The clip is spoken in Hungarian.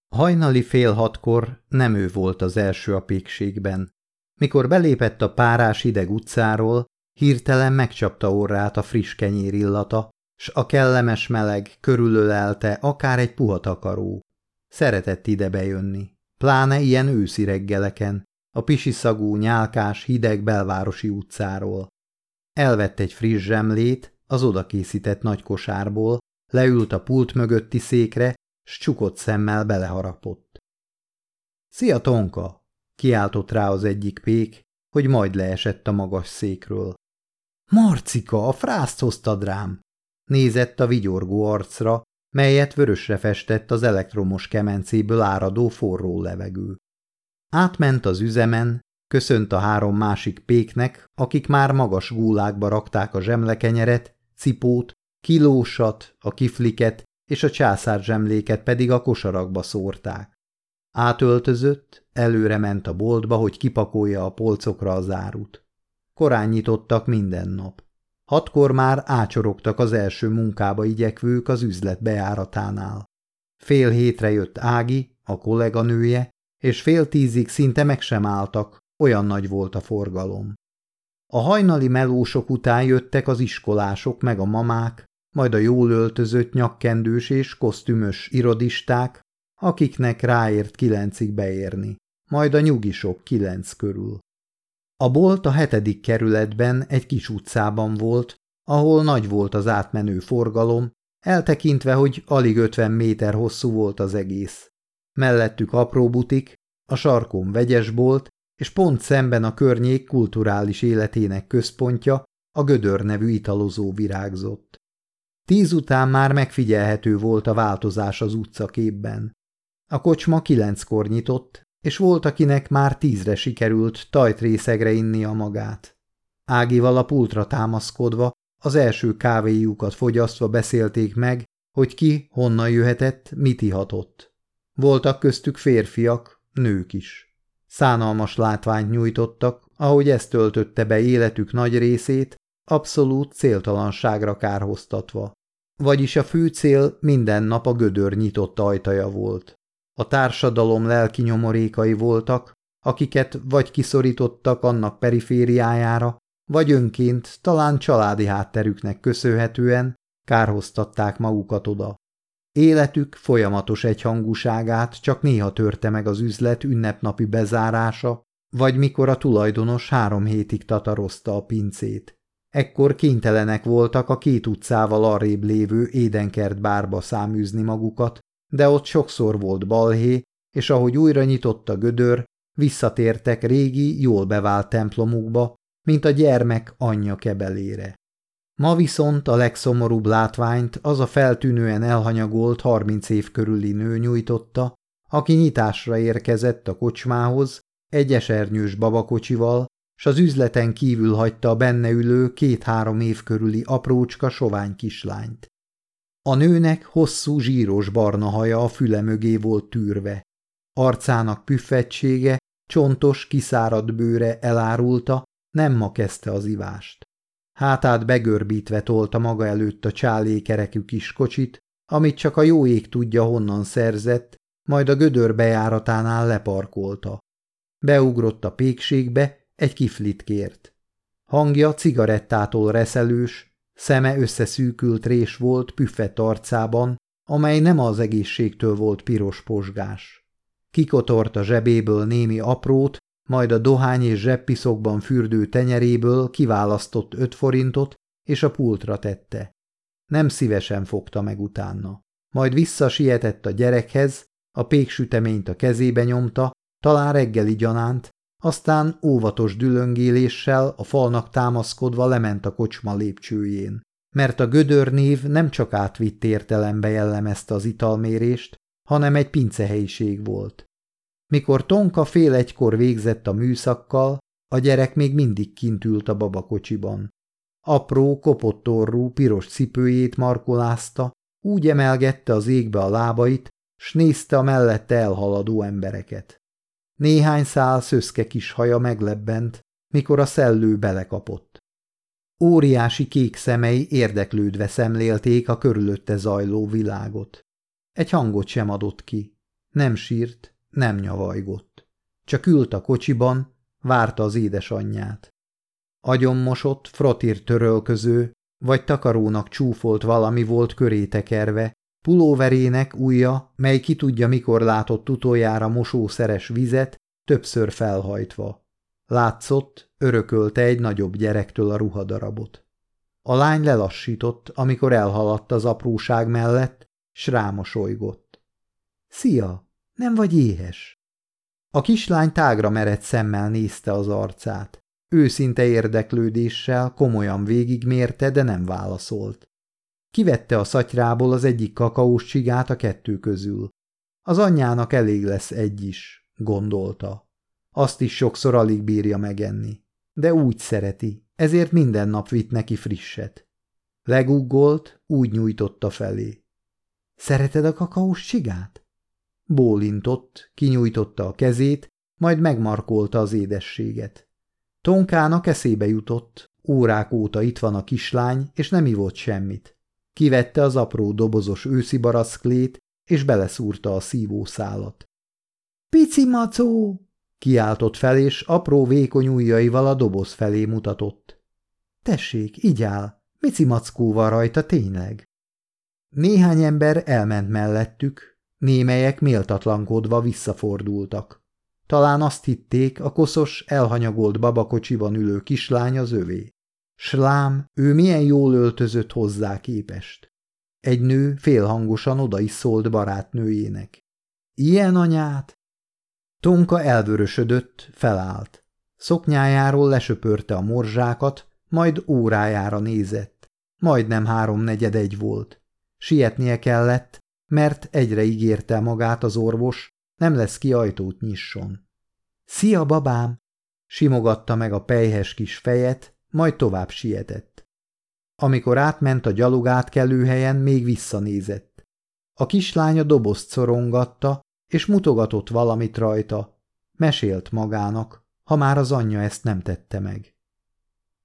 Hajnali 5:30 nem ő volt az első a pékségben. Mikor belépett a párás hideg utcáról, hirtelen megcsapta orrát a friss kenyér illata, s a kellemes meleg körülölelte akár egy puha takaró. Szeretett ide bejönni, pláne ilyen őszi reggeleken, a pisiszagú, nyálkás, hideg belvárosi utcáról. Elvett egy friss zsemlét az odakészített nagy kosárból, leült a pult mögötti székre, s csukott szemmel beleharapott. – Szia, Tonka! – kiáltott rá az egyik pék, hogy majd leesett a magas székről. – Marcika, a frászt hoztad rám! Nézett a vigyorgó arcra, melyet vörösre festett az elektromos kemencéből áradó forró levegő. Átment az üzemen, köszönt a 3 másik péknek, akik már magas gúlákba rakták a zsemlekenyeret, cipót, kilósat, a kifliket és a császárzsemléket pedig a kosarakba szórták. Átöltözött, előre ment a boltba, hogy kipakolja a polcokra az árut. Korán nyitottak minden nap. 6-kor már ácsorogtak az első munkába igyekvők az üzlet bejáratánál. 6:30 jött Ági, a kolléganője, és 9:30 szinte meg sem álltak, olyan nagy volt a forgalom. A hajnali melósok után jöttek az iskolások meg a mamák, majd a jól öltözött nyakkendős és kosztümös irodisták, akiknek ráért 9-ig beérni, majd a nyugisok 9 körül. A bolt a 7. kerületben egy kis utcában volt, ahol nagy volt az átmenő forgalom, eltekintve, hogy alig 50 méter hosszú volt az egész. Mellettük apró butik, a sarkon vegyesbolt, és pont szemben a környék kulturális életének központja, a Gödör nevű italozó virágzott. 10 után már megfigyelhető volt a változás az utcaképben. A kocsma 9-kor nyitott, és volt, akinek már 10-re sikerült tajtrészegre innia magát. Ágival a pultra támaszkodva, az első kávéjukat fogyasztva beszélték meg, hogy ki honnan jöhetett, mit ihatott. Voltak köztük férfiak, nők is. Szánalmas látványt nyújtottak, ahogy ezt töltötte be életük nagy részét, abszolút céltalanságra kárhoztatva. Vagyis a fő cél minden nap a Gödör nyitott ajtaja volt. A társadalom lelki nyomorékai voltak, akiket vagy kiszorítottak annak perifériájára, vagy önként, talán családi hátterüknek köszönhetően kárhoztatták magukat oda. Életük folyamatos egyhangúságát csak néha törte meg az üzlet ünnepnapi bezárása, vagy mikor a tulajdonos 3 hétig tatarozta a pincét. Ekkor kénytelenek voltak a 2 utcával arrébb lévő Édenkert bárba száműzni magukat, de ott sokszor volt balhé, és ahogy újra nyitott a Gödör, visszatértek régi, jól bevált templomukba, mint a gyermek anyja kebelére. Ma viszont a legszomorúbb látványt az a feltűnően elhanyagolt 30 év körüli nő nyújtotta, aki nyitásra érkezett a kocsmához egy esernyős babakocsival, s az üzleten kívül hagyta a benne ülő 2-3 év körüli aprócska sovány kislányt. A nőnek hosszú zsíros barna haja a füle mögé volt tűrve. Arcának püffedtsége, csontos, kiszáradt bőre elárulta, nem ma kezdte az ivást. Hátát begörbítve tolta maga előtt a csálékerekű kis kocsit, amit csak a jó ég tudja honnan szerzett, majd a Gödör bejáratánál leparkolta. Beugrott a pékségbe, egy kiflit kért. Hangja cigarettától reszelős, szeme összeszűkült rés volt püffett arcában, amely nem az egészségtől volt piros posgás. Kikotort a zsebéből némi aprót, majd a dohány és zsebpiszokban fürdő tenyeréből kiválasztott 5 forintot, és a pultra tette. Nem szívesen fogta meg utána. Majd visszasietett a gyerekhez, a péksüteményt a kezébe nyomta, talán reggeli gyanánt, aztán óvatos dülöngéléssel a falnak támaszkodva lement a kocsma lépcsőjén. Mert a Gödör név nem csak átvitt értelembe jellemezte az italmérést, hanem egy pincehelyiség volt. Mikor Tonka 12:30 végzett a műszakkal, a gyerek még mindig kint ült a babakocsiban. Apró, kopott orrú, piros cipőjét markolázta, úgy emelgette az égbe a lábait, s nézte a mellette elhaladó embereket. Néhány szál szöszke kis haja meglebbent, mikor a szellő belekapott. Óriási kék szemei érdeklődve szemlélték a körülötte zajló világot. Egy hangot sem adott ki. Nem sírt, nem nyavajgott. Csak ült a kocsiban, várta az édesanyját. Agyonmosott, frotír törölköző, vagy takarónak csúfolt valami volt köré tekerve, pulóverének ujja, mely ki tudja mikor látott utoljára mosószeres vizet, többször felhajtva. Látszott, örökölte egy nagyobb gyerektől a ruhadarabot. A lány lelassított, amikor elhaladt az apróság mellett, s rámosolygott. Szia, nem vagy éhes? A kislány tágra merett szemmel nézte az arcát. Őszinte érdeklődéssel komolyan végigmérte, de nem válaszolt. Kivette a szatyrából az egyik kakaós csigát a kettő közül. Az anyjának elég lesz egy is, gondolta. Azt is sokszor alig bírja megenni. De úgy szereti, ezért minden nap vitt neki frisset. Leguggolt, úgy nyújtotta felé. Szereted a kakaós csigát? Bólintott, kinyújtotta a kezét, majd megmarkolta az édességet. Tonkának eszébe jutott, órák óta itt van a kislány, és nem ivott semmit. Kivette az apró dobozos őszi barackklét, és beleszúrta a szívószálat. – Pici macó! – kiáltott fel, és apró vékony ujjaival a doboz felé mutatott. – Tessék, igyál, Mici mackó van rajta tényleg. Néhány ember elment mellettük, némelyek méltatlankodva visszafordultak. Talán azt hitték, a koszos, elhanyagolt babakocsiban ülő kislány az övé. S lám, ő milyen jól öltözött hozzá képest. Egy nő félhangosan oda is szólt barátnőjének. Ilyen anyát? Tonka elvörösödött, felállt. Szoknyájáról lesöpörte a morzsákat, majd órájára nézett. Majdnem 3:45 volt. Sietnie kellett, mert egyre ígérte magát az orvos, nem lesz ki ajtót nyisson. Szia, babám! Simogatta meg a pelyhes kis fejet, majd tovább sietett. Amikor átment a gyalogátkelő helyen, még visszanézett. A kislány a dobozt szorongatta, és mutogatott valamit rajta. Mesélt magának, ha már az anyja ezt nem tette meg.